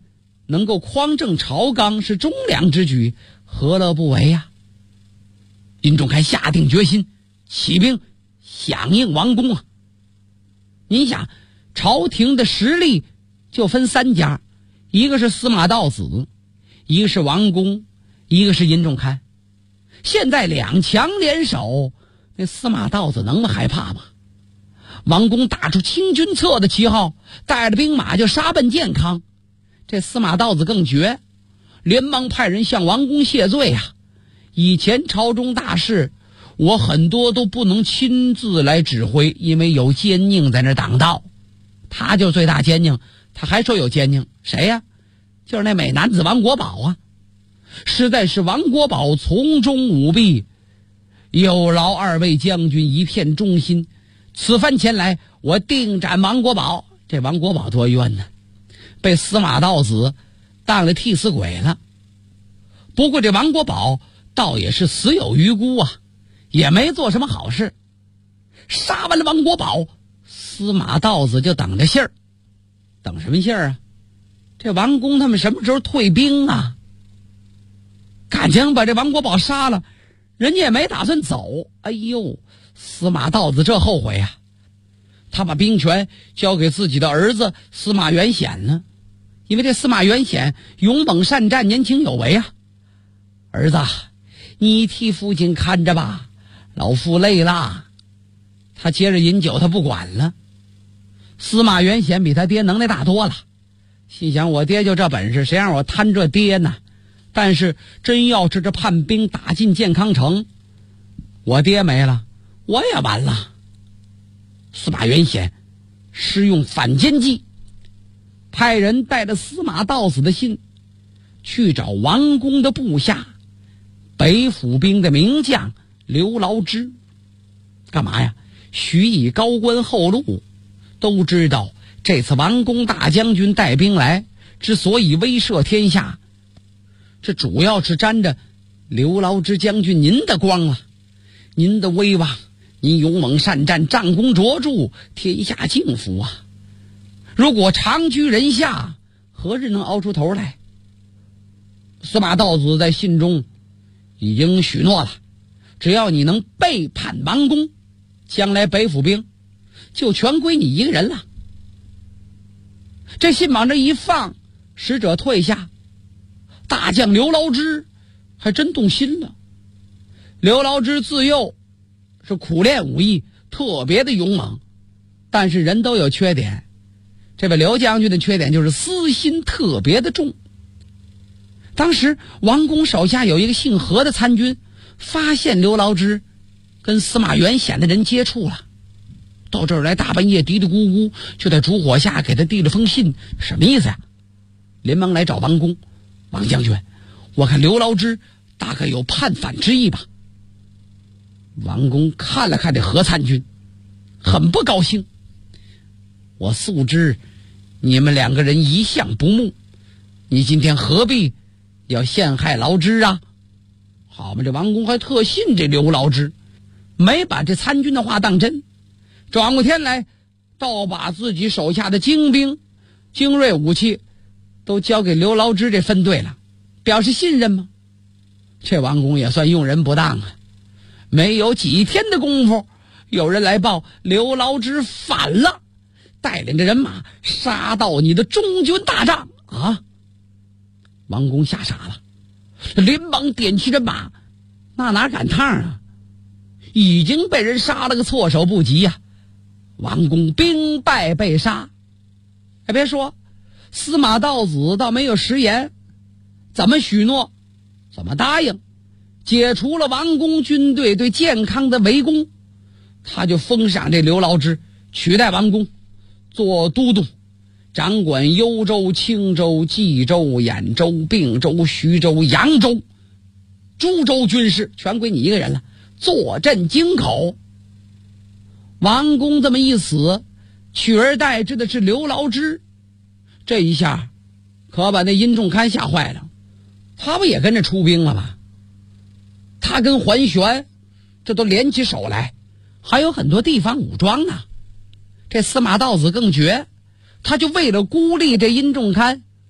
能够匡正朝纲是忠良之举，何乐不为呀？殷仲开下定决心，起兵响应王公啊！您想，朝廷的实力就分3家，一个是司马道子，一个是王公，一个是殷仲开。现在2强联手，那司马道子能不害怕吗？王公打出清君侧的旗号，带着兵马就杀奔建康。这司马道子更绝，连忙派人向王公谢罪啊！以前朝中大事，我很多都不能亲自来指挥，因为有奸佞在那挡道。他就最大奸佞，他还说有奸佞，谁呀？就是那美男子王国宝啊！实在是王国宝从中舞弊，有劳2位将军一片忠心。此番前来，我定斩王国宝。这王国宝多冤呢，被司马道子当了替死鬼了。不过这王国宝倒也是死有余辜啊，也没做什么好事。杀完了王国宝，司马道子就等着信儿。等什么信儿啊？这王公他们什么时候退兵啊？感情把这王国宝杀了，人家也没打算走。哎呦，司马道子这后悔啊！他把兵权交给自己的儿子司马元显呢，因为这司马元显勇猛善战，年轻有为啊。儿子，你替父亲看着吧，老父累了。他接着饮酒，他不管了。司马元显比他爹能耐大多了，心想我爹就这本事，谁让我贪这爹呢？但是真要是这叛兵打进建康城，我爹没了，我也完了。司马元显施用反间计，派人带着司马道子的信去找王公的部下北府兵的名将刘牢之。干嘛呀？许以高官厚禄。都知道这次王公大将军带兵来，之所以威慑天下，这主要是沾着刘牢之将军您的光啊，您的威望，您勇猛善战，战功卓著，天下敬服啊！如果长居人下，何日能熬出头来？司马道子在信中已经许诺了，只要你能背叛王公，将来北府兵就全归你一个人了。这信往这一放，使者退下，大将刘牢之还真动心了。刘牢之自幼是苦练武艺，特别的勇猛，但是人都有缺点。这位刘将军的缺点就是私心特别的重。当时王公手下有一个姓何的参军，发现刘牢之跟司马元显的人接触了，到这儿来大半夜嘀嘀咕咕，就在烛火下给他递了封信，什么意思呀？连忙来找王公，王将军，我看刘牢之大概有叛反之意吧。王公看了看这何参军，很不高兴。我素知你们2个人一向不睦，你今天何必要陷害牢之啊？好嘛，这王公还特信这刘牢之，没把这参军的话当真，转过天来倒把自己手下的精兵精锐武器都交给刘牢之这分队了，表示信任吗？这王公也算用人不当啊！没有几天的功夫，有人来报刘牢之反了，带领着人马杀到你的中军大帐啊！王公吓傻了，连忙点起人马，那哪赶趟啊？已经被人杀了个措手不及呀！王公兵败被杀。还别说，司马道子倒没有食言，怎么许诺，怎么答应，解除了王公军队对建康的围攻，他就封赏这刘牢之，取代王公做都督，掌管幽州、青州、冀州、兖州、并州、徐州、扬州、诸州军事全归你一个人了，坐镇京口。王公这么一死，取而代之的是刘牢之。这一下可把那殷仲堪吓坏了，他不也跟着出兵了吗？他跟桓玄这都联起手来，还有很多地方武装呢。这司马道子更绝，他就为了孤立这殷仲堪，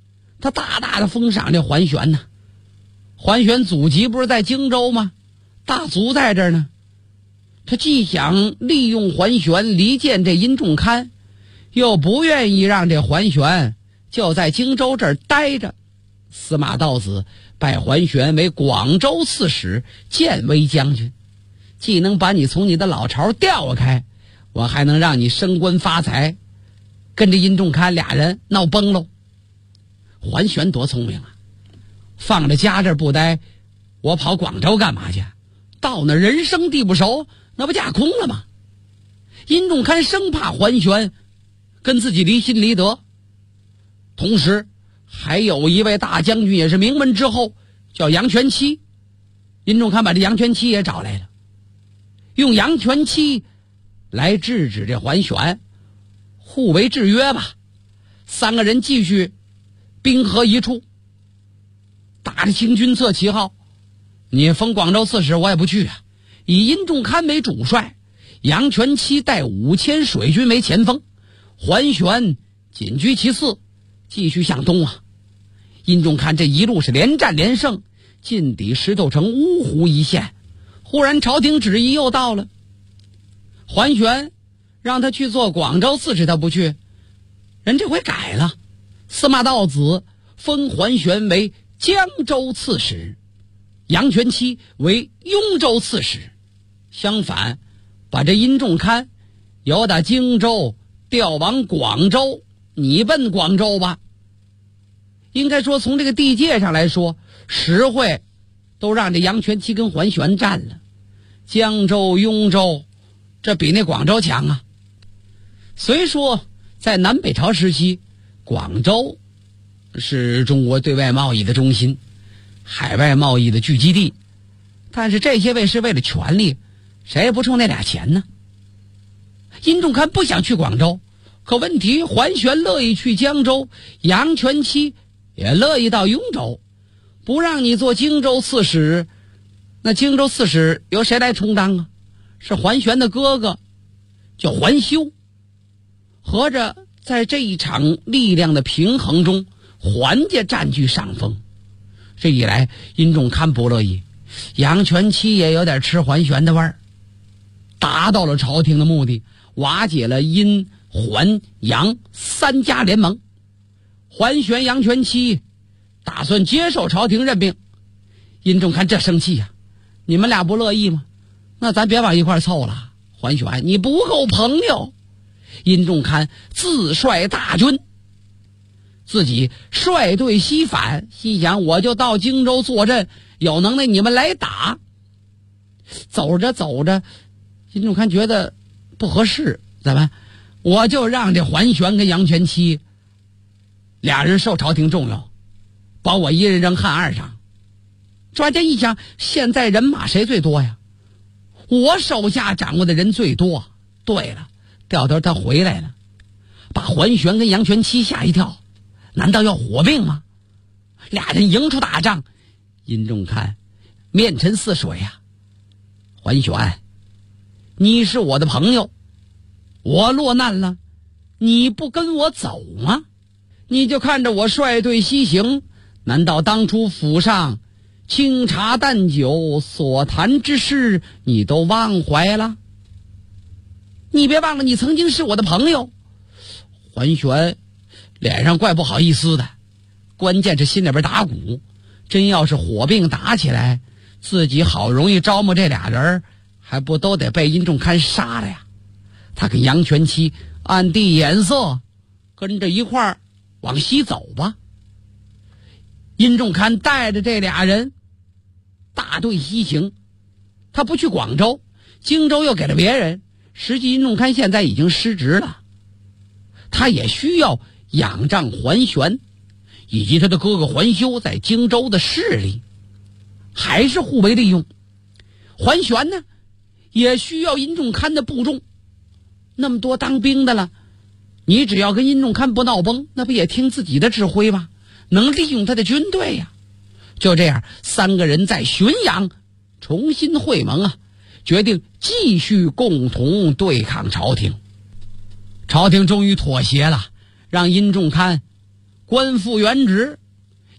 他大大的封赏这桓玄呢。桓玄祖籍不是在荆州吗？大族在这儿呢。他既想利用桓玄离间这殷仲堪，又不愿意让这桓玄就在荆州这儿待着。司马道子拜桓玄为广州刺史、建威将军，既能把你从你的老巢调开，我还能让你升官发财，跟着殷仲堪俩人闹崩喽。桓玄多聪明啊，放着家这儿不待，我跑广州干嘛去？到那人生地不熟，那不架空了吗？殷仲堪生怕桓玄跟自己离心离德，同时还有一位大将军也是名门之后，叫杨全期。殷仲堪把这杨全期也找来了，用杨全期来制止这桓玄，互为制约吧。三个人继续兵合一处，打着清君侧旗号，你封广州刺史我也不去啊。以殷仲堪为主帅，杨全期带5000水军为前锋，桓玄紧居其次，继续向东啊。殷仲堪这一路是连战连胜，进抵石头城芜湖一线。忽然朝廷旨意又到了，桓玄让他去做广州刺史，他不去，人这回改了，司马道子封桓玄为江州刺史，杨全期为雍州刺史。相反，把这殷仲堪由打荆州调往广州，你奔广州吧。应该说从这个地界上来说，实惠都让这杨全期跟桓玄占了。江州、雍州，这比那广州强啊。虽说在南北朝时期，广州是中国对外贸易的中心，海外贸易的聚集地，但是这些位是为了权力，谁也不冲那俩钱呢。殷仲堪不想去广州，可问题桓玄乐意去江州，杨全期也乐意到雍州，不让你做荆州刺史，那荆州刺史由谁来充当啊？是桓玄的哥哥，叫桓修。合着在这一场力量的平衡中，桓家占据上风。这一来，殷仲堪不乐意，杨全期也有点吃桓玄的味儿，达到了朝廷的目的，瓦解了殷、桓、杨三家联盟。桓玄、杨全期打算接受朝廷任命。殷仲堪这生气呀，你们俩不乐意吗？那咱别往一块凑了。桓玄，你不够朋友。殷仲堪自率大军，自己率队西返，心想我就到荆州坐镇，有能耐你们来打。走着走着，殷仲堪觉得不合适，怎么？我就让这桓玄跟杨全期俩人受朝廷重用，把我一人扔汉二上。专家一想，现在人马谁最多呀？我手下掌握的人最多。对了，掉头他回来了，把桓玄跟杨全期吓一跳，难道要火并吗？俩人迎出打仗，殷仲堪面沉似水呀。桓玄，你是我的朋友，我落难了，你不跟我走吗？你就看着我率队西行，难道当初府上清茶淡酒所谈之事你都忘怀了？你别忘了你曾经是我的朋友。桓玄脸上怪不好意思的，关键是心里边打鼓，真要是火并打起来，自己好容易招募这俩人，还不都得被殷仲堪杀了呀？他跟杨全期暗地眼色，跟着一块儿往西走吧。殷仲堪带着这俩人大队西行，他不去广州，荆州又给了别人，实际殷仲堪现在已经失职了，他也需要仰仗桓玄以及他的哥哥桓修在荆州的势力，还是互为利用。桓玄呢，也需要殷仲堪的部众，那么多当兵的了，你只要跟殷仲堪不闹崩，那不也听自己的指挥吗？能利用他的军队呀。就这样，三个人在浔阳重新会盟啊，决定继续共同对抗朝廷。朝廷终于妥协了，让殷仲堪官复原职，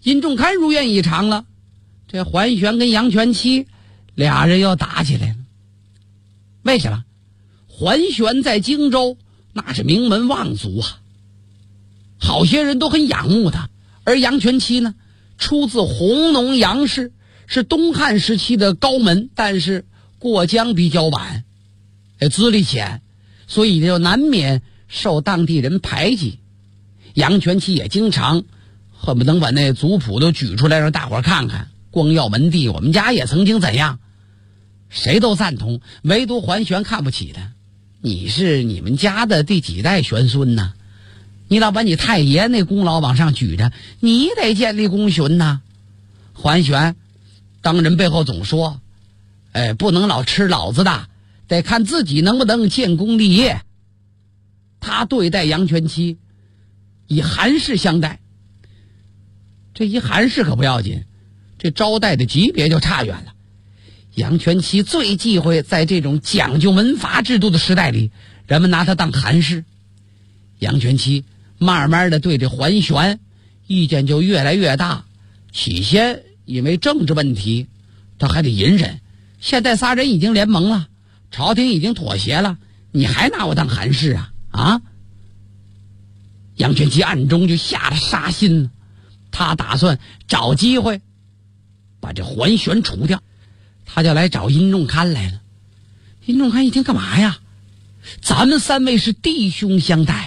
殷仲堪如愿以偿了，这桓玄跟杨全期俩人又打起来了。为什么？桓玄在荆州那是名门望族啊，好些人都很仰慕他。而杨全期呢，出自弘农杨氏，是东汉时期的高门，但是过江比较晚，资历浅，所以就难免受当地人排挤。杨全期也经常恨不能把那族谱都举出来让大伙看看，光耀门第，我们家也曾经怎样，谁都赞同，唯独桓玄看不起他。你是你们家的第几代玄孙呢？你老把你太爷那功劳往上举着，你得建立功勋呐。桓玄当人背后总说，不能老吃老子的，得看自己能不能建功立业。他对待杨全期以韩氏相待，这一韩氏可不要紧，这招待的级别就差远了。杨全期最忌讳在这种讲究门阀制度的时代里，人们拿他当韩氏。杨全期慢慢的对这桓玄意见就越来越大，起先因为政治问题他还得隐忍，现在仨人已经联盟了，朝廷已经妥协了，你还拿我当韩氏啊？杨全期暗中就下了杀心了，他打算找机会把这桓玄除掉。他就来找殷仲堪来了。殷仲堪一听，干嘛呀？咱们三位是弟兄相待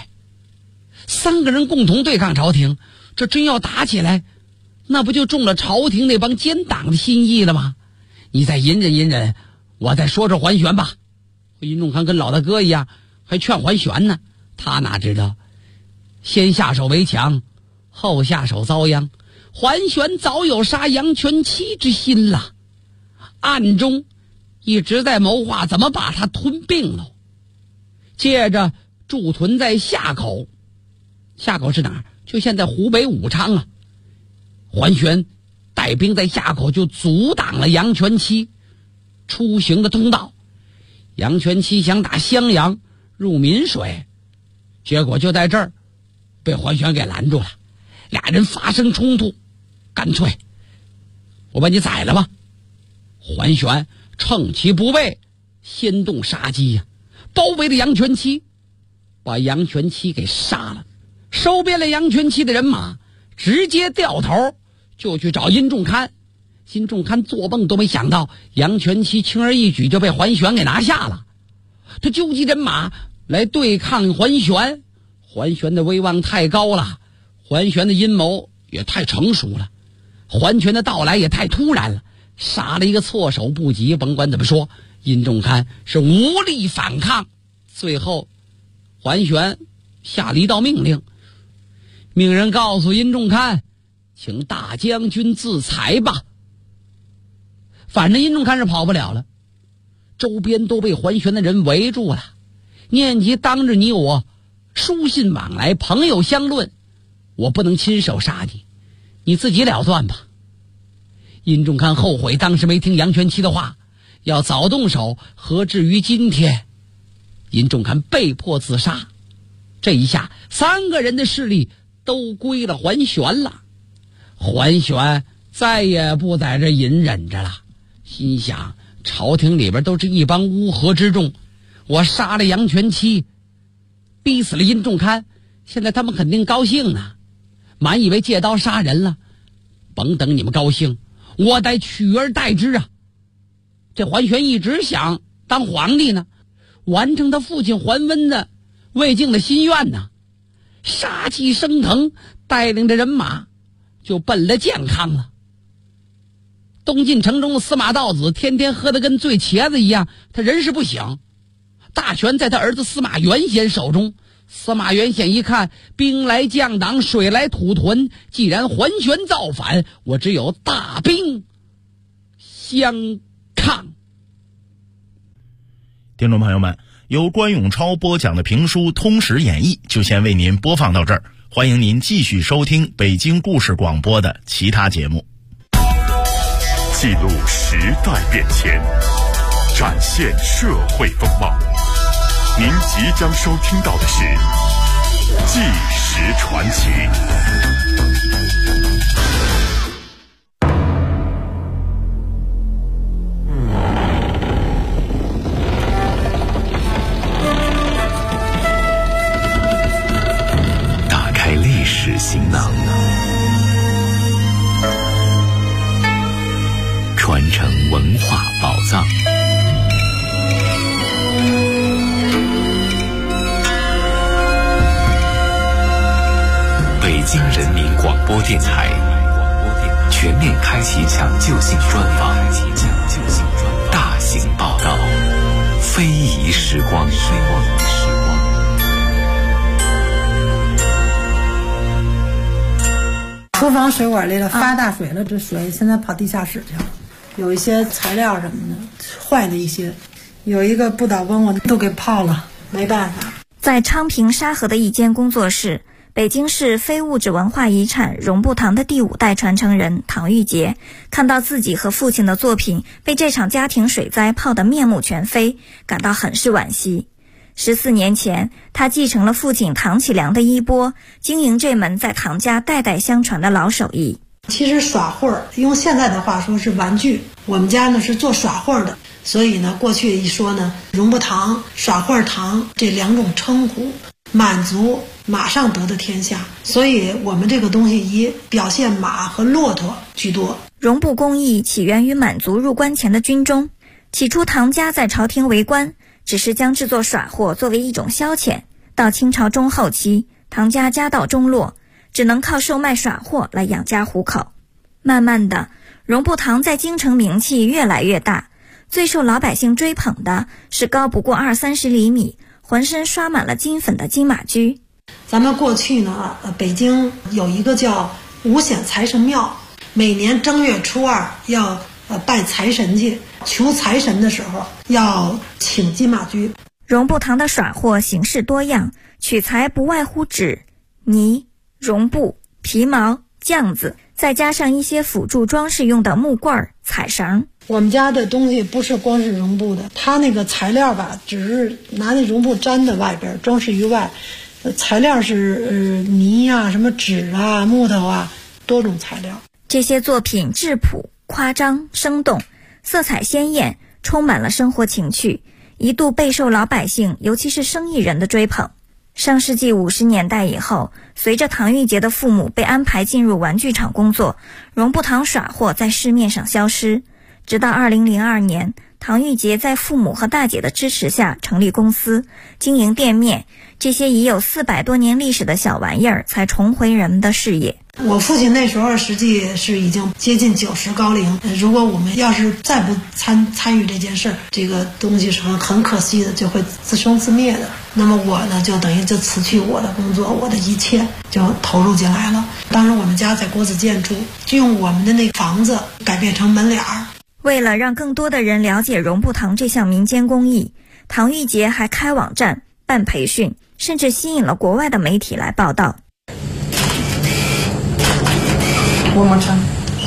，3个人共同对抗朝廷，这真要打起来，那不就中了朝廷那帮奸党的心意了吗？你再隐忍隐忍，我再说说桓玄吧。殷仲堪跟老大哥一样，还劝桓玄呢。他哪知道，先下手为强，后下手遭殃。桓玄早有杀杨全期之心了，暗中一直在谋划怎么把他吞并了。接着驻屯在夏口，夏口是哪儿？就现在湖北武昌啊。桓玄带兵在夏口就阻挡了杨全期出行的通道。杨全期想打襄阳入沔水，结果就在这儿被桓玄给拦住了，俩人发生冲突，干脆我把你宰了吧。桓玄趁其不备，先动杀机呀，包围了杨全期，把杨全期给杀了。收编了杨全期的人马，直接掉头就去找殷仲堪。殷仲堪做梦都没想到，杨全期轻而易举就被桓玄给拿下了。他纠集人马来对抗桓玄，桓玄的威望太高了，桓玄的阴谋也太成熟了，桓玄的到来也太突然了，杀了一个措手不及。甭管怎么说，殷仲堪是无力反抗。最后桓玄下了一道命令，命人告诉殷仲堪，请大将军自裁吧。反正殷仲堪是跑不了了，周边都被桓玄的人围住了，念及当着你我书信往来，朋友相论，我不能亲手杀你，你自己了断吧。殷仲堪后悔当时没听杨全期的话，要早动手，何至于今天？殷仲堪被迫自杀。这一下3个人的势力都归了桓玄了。桓玄再也不在这隐忍着了，心想朝廷里边都是一帮乌合之众，我杀了杨全期，逼死了殷仲堪，现在他们肯定高兴呢，满以为借刀杀人了。甭等你们高兴，我得取而代之啊！这桓玄一直想当皇帝呢，完成他父亲桓温的未尽的心愿呢。杀气升腾，带领着人马就奔了建康了。东晋城中的司马道子天天喝得跟醉茄子一样，他人事不省，大权在他儿子司马元显手中。司马元显一看，兵来将挡，水来土屯，既然桓玄造反，我只有大兵相抗。 听众朋友们，由关永超播讲的评书《通史演义》就先为您播放到这儿，欢迎您继续收听北京故事广播的其他节目。 记录时代变迁，展现社会风貌。您即将收听到的是《纪实传奇》。 播电台全面开启抢救性专访，大型报道，非遗时光。 厨房水管里了，发大水了，这水现在跑地下室去了，有一些材料什么的坏的一些，有一个不倒翁我都给泡了，没办法。 在昌平沙河的一间工作室，北京市非物质文化遗产荣埠堂的第5代传承人唐玉杰看到自己和父亲的作品被这场家庭水灾泡得面目全非，感到很是惋惜。14年前，他继承了父亲唐启良的衣钵，经营这门在唐家代代相传的老手艺。 其实耍会儿，用现在的话说是玩具，我们家呢是做耍会儿的，所以呢过去一说呢，荣埠堂、耍会儿堂这2种称呼，满族马上得的天下，所以我们这个东西以表现马和骆驼居多。 荣埠工艺起源于满族入关前的军中，起初唐家在朝廷为官，只是将制作耍货作为一种消遣。到清朝中后期，唐家家道中落，只能靠售卖耍货来养家糊口。慢慢的，荣埠堂在京城名气越来越大，最受老百姓追捧的是高不过20-30厘米，浑身刷满了金粉的金马驹。 咱们过去呢，北京有一个叫五显财神庙，每年正月初2要拜财神去，求财神的时候要请金马驹。 荣埠堂的耍货形式多样，取材不外乎纸、泥、绒布、皮毛、酱子，再加上一些辅助装饰用的木棍、彩绳。 我们家的东西不是光是绒布的，它那个材料吧，只是拿那绒布粘在外边，装饰于外。材料是泥啊、什么纸啊、木头啊，多种材料。 这些作品质朴、夸张、生动，色彩鲜艳，充满了生活情趣，一度备受老百姓，尤其是生意人的追捧。上世纪50年代以后，随着唐玉杰的父母被安排进入玩具厂工作，荣埠堂耍货在市面上消失。直到2002年，唐玉杰在父母和大姐的支持下成立公司，经营店面，这些已有400多年历史的小玩意儿才重回人们的视野。 我父亲那时候实际是已经接近90高龄，如果我们要是再不参与这件事，这个东西是很可惜的，就会自生自灭的。那么我呢，就等于就辞去我的工作，我的一切就投入进来了。当时我们家在国子监住，就用我们的那个房子改变成门脸儿。 为了让更多的人了解荣埠堂这项民间工艺，唐玉杰还开网站、办培训，甚至吸引了国外的媒体来报道。 One more time.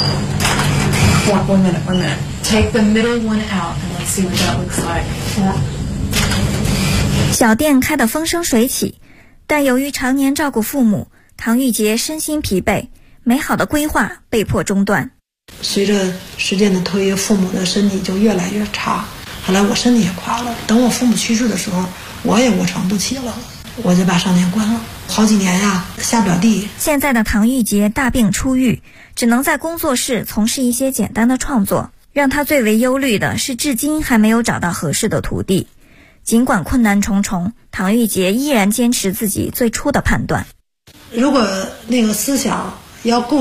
One minute. Take the middle one out and let's see what that looks like. Yeah. 小店开得风生水起，但由于常年照顾父母，唐玉杰身心疲惫，美好的规划被迫中断。 随着时间的推移，父母的身体就越来越差，后来我身体也垮了。等我父母去世的时候，我也卧床不起了，我就把商店关了。好几年呀，下不了地。 现在的唐玉杰大病初愈，只能在工作室从事一些简单的创作。让他最为忧虑的是，至今还没有找到合适的徒弟。尽管困难重重，唐玉杰依然坚持自己最初的判断。 如果那个思想要固